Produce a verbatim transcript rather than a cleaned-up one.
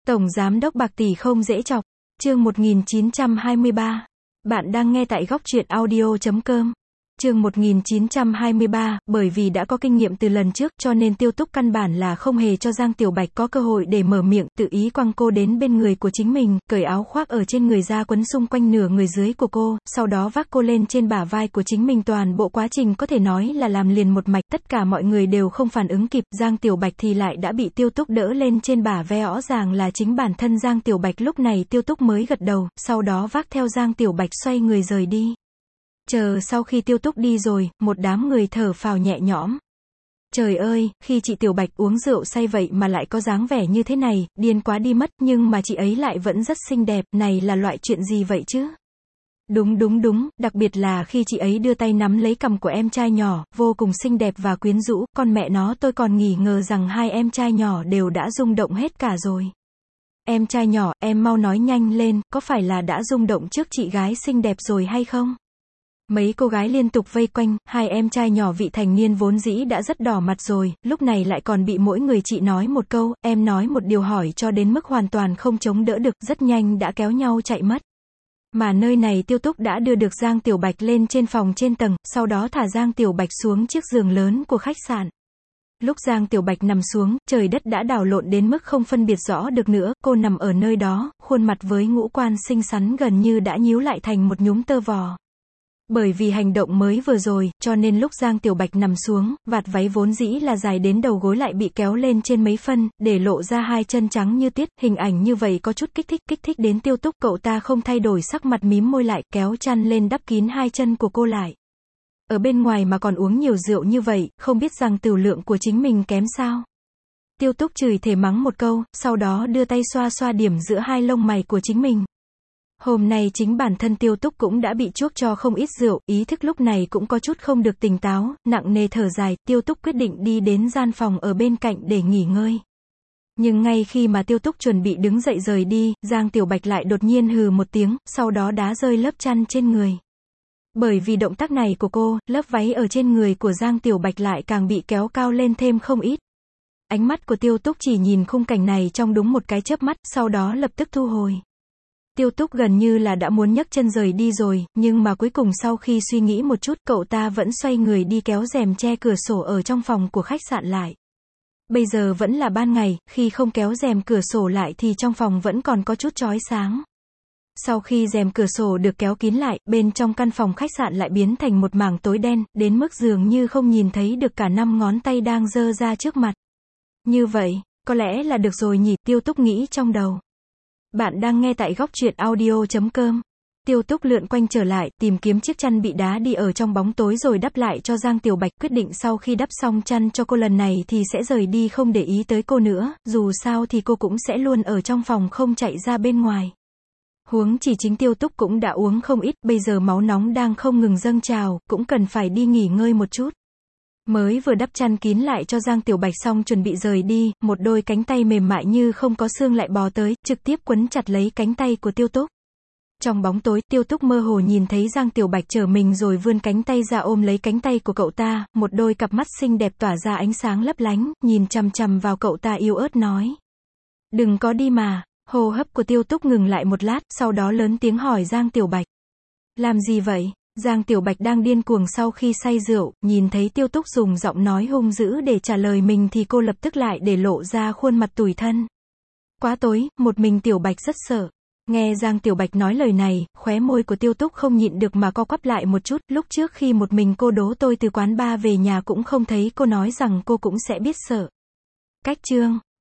Tổng Giám đốc bạc tỷ không dễ chọc. Chương một nghìn chín trăm hai mươi ba. Bạn đang nghe tại góc truyện audio chấm com. Chương một nghìn chín trăm hai mươi ba, bởi vì đã có kinh nghiệm từ lần trước cho nên Tiêu Túc căn bản là không hề cho Giang Tiểu Bạch có cơ hội để mở miệng, tự ý quăng cô đến bên người của chính mình, cởi áo khoác ở trên người ra quấn xung quanh nửa người dưới của cô, sau đó vác cô lên trên bả vai của chính mình. Toàn bộ quá trình có thể nói là làm liền một mạch, tất cả mọi người đều không phản ứng kịp, Giang Tiểu Bạch thì lại đã bị Tiêu Túc đỡ lên trên bả vai, rõ ràng là chính bản thân Giang Tiểu Bạch. Lúc này Tiêu Túc mới gật đầu, sau đó vác theo Giang Tiểu Bạch xoay người rời đi. Chờ sau khi Tiêu Túc đi rồi, một đám người thở phào nhẹ nhõm. Trời ơi, khi chị Tiểu Bạch uống rượu say vậy mà lại có dáng vẻ như thế này, điên quá đi mất, nhưng mà chị ấy lại vẫn rất xinh đẹp, này là loại chuyện gì vậy chứ? Đúng đúng đúng, đặc biệt là khi chị ấy đưa tay nắm lấy cằm của em trai nhỏ, vô cùng xinh đẹp và quyến rũ, con mẹ nó tôi còn nghi ngờ rằng hai em trai nhỏ đều đã rung động hết cả rồi. Em trai nhỏ, em mau nói nhanh lên, có phải là đã rung động trước chị gái xinh đẹp rồi hay không? Mấy cô gái liên tục vây quanh, hai em trai nhỏ vị thành niên vốn dĩ đã rất đỏ mặt rồi, lúc này lại còn bị mỗi người chị nói một câu, em nói một điều hỏi cho đến mức hoàn toàn không chống đỡ được, rất nhanh đã kéo nhau chạy mất. Mà nơi này Tiêu Túc đã đưa được Giang Tiểu Bạch lên trên phòng trên tầng, sau đó thả Giang Tiểu Bạch xuống chiếc giường lớn của khách sạn. Lúc Giang Tiểu Bạch nằm xuống, trời đất đã đảo lộn đến mức không phân biệt rõ được nữa, cô nằm ở nơi đó, khuôn mặt với ngũ quan xinh xắn gần như đã nhíu lại thành một nhúm tơ vò. Bởi vì hành động mới vừa rồi, cho nên lúc Giang Tiểu Bạch nằm xuống, vạt váy vốn dĩ là dài đến đầu gối lại bị kéo lên trên mấy phân, để lộ ra hai chân trắng như tuyết, hình ảnh như vậy có chút kích thích, kích thích đến Tiêu Túc, cậu ta không thay đổi sắc mặt, mím môi lại, kéo chăn lên đắp kín hai chân của cô lại. Ở bên ngoài mà còn uống nhiều rượu như vậy, không biết rằng tửu lượng của chính mình kém sao? Tiêu Túc chửi thề mắng một câu, sau đó đưa tay xoa xoa điểm giữa hai lông mày của chính mình. Hôm nay chính bản thân Tiêu Túc cũng đã bị chuốc cho không ít rượu, ý thức lúc này cũng có chút không được tỉnh táo, nặng nề thở dài, Tiêu Túc quyết định đi đến gian phòng ở bên cạnh để nghỉ ngơi. Nhưng ngay khi mà Tiêu Túc chuẩn bị đứng dậy rời đi, Giang Tiểu Bạch lại đột nhiên hừ một tiếng, sau đó đá rơi lớp chăn trên người. Bởi vì động tác này của cô, lớp váy ở trên người của Giang Tiểu Bạch lại càng bị kéo cao lên thêm không ít. Ánh mắt của Tiêu Túc chỉ nhìn khung cảnh này trong đúng một cái chớp mắt, sau đó lập tức thu hồi. Tiêu Túc gần như là đã muốn nhấc chân rời đi rồi, nhưng mà cuối cùng sau khi suy nghĩ một chút, cậu ta vẫn xoay người đi kéo rèm che cửa sổ ở trong phòng của khách sạn lại. Bây giờ vẫn là ban ngày, khi không kéo rèm cửa sổ lại thì trong phòng vẫn còn có chút chói sáng. Sau khi rèm cửa sổ được kéo kín lại, bên trong căn phòng khách sạn lại biến thành một mảng tối đen, đến mức dường như không nhìn thấy được cả năm ngón tay đang giơ ra trước mặt. Như vậy, có lẽ là được rồi nhỉ, Tiêu Túc nghĩ trong đầu. Bạn đang nghe tại góc truyện audio chấm com. Tiêu Túc lượn quanh trở lại, tìm kiếm chiếc chăn bị đá đi ở trong bóng tối rồi đắp lại cho Giang Tiểu Bạch, quyết định sau khi đắp xong chăn cho cô lần này thì sẽ rời đi không để ý tới cô nữa, dù sao thì cô cũng sẽ luôn ở trong phòng không chạy ra bên ngoài. Huống chỉ chính Tiêu Túc cũng đã uống không ít, bây giờ máu nóng đang không ngừng dâng trào, cũng cần phải đi nghỉ ngơi một chút. Mới vừa đắp chăn kín lại cho Giang Tiểu Bạch xong chuẩn bị rời đi, một đôi cánh tay mềm mại như không có xương lại bò tới, trực tiếp quấn chặt lấy cánh tay của Tiêu Túc. Trong bóng tối, Tiêu Túc mơ hồ nhìn thấy Giang Tiểu Bạch trở mình rồi vươn cánh tay ra ôm lấy cánh tay của cậu ta, một đôi cặp mắt xinh đẹp tỏa ra ánh sáng lấp lánh, nhìn chằm chằm vào cậu ta yếu ớt nói. Đừng có đi mà. Hô hấp của Tiêu Túc ngừng lại một lát, sau đó lớn tiếng hỏi Giang Tiểu Bạch. Làm gì vậy? Giang Tiểu Bạch đang điên cuồng sau khi say rượu, nhìn thấy Tiêu Túc dùng giọng nói hung dữ để trả lời mình thì cô lập tức lại để lộ ra khuôn mặt tủi thân. Quá tối, một mình Tiểu Bạch rất sợ. Nghe Giang Tiểu Bạch nói lời này, khóe môi của Tiêu Túc không nhịn được mà co quắp lại một chút, lúc trước khi một mình cô đố tôi từ quán bar về nhà cũng không thấy cô nói rằng cô cũng sẽ biết sợ. Cách chương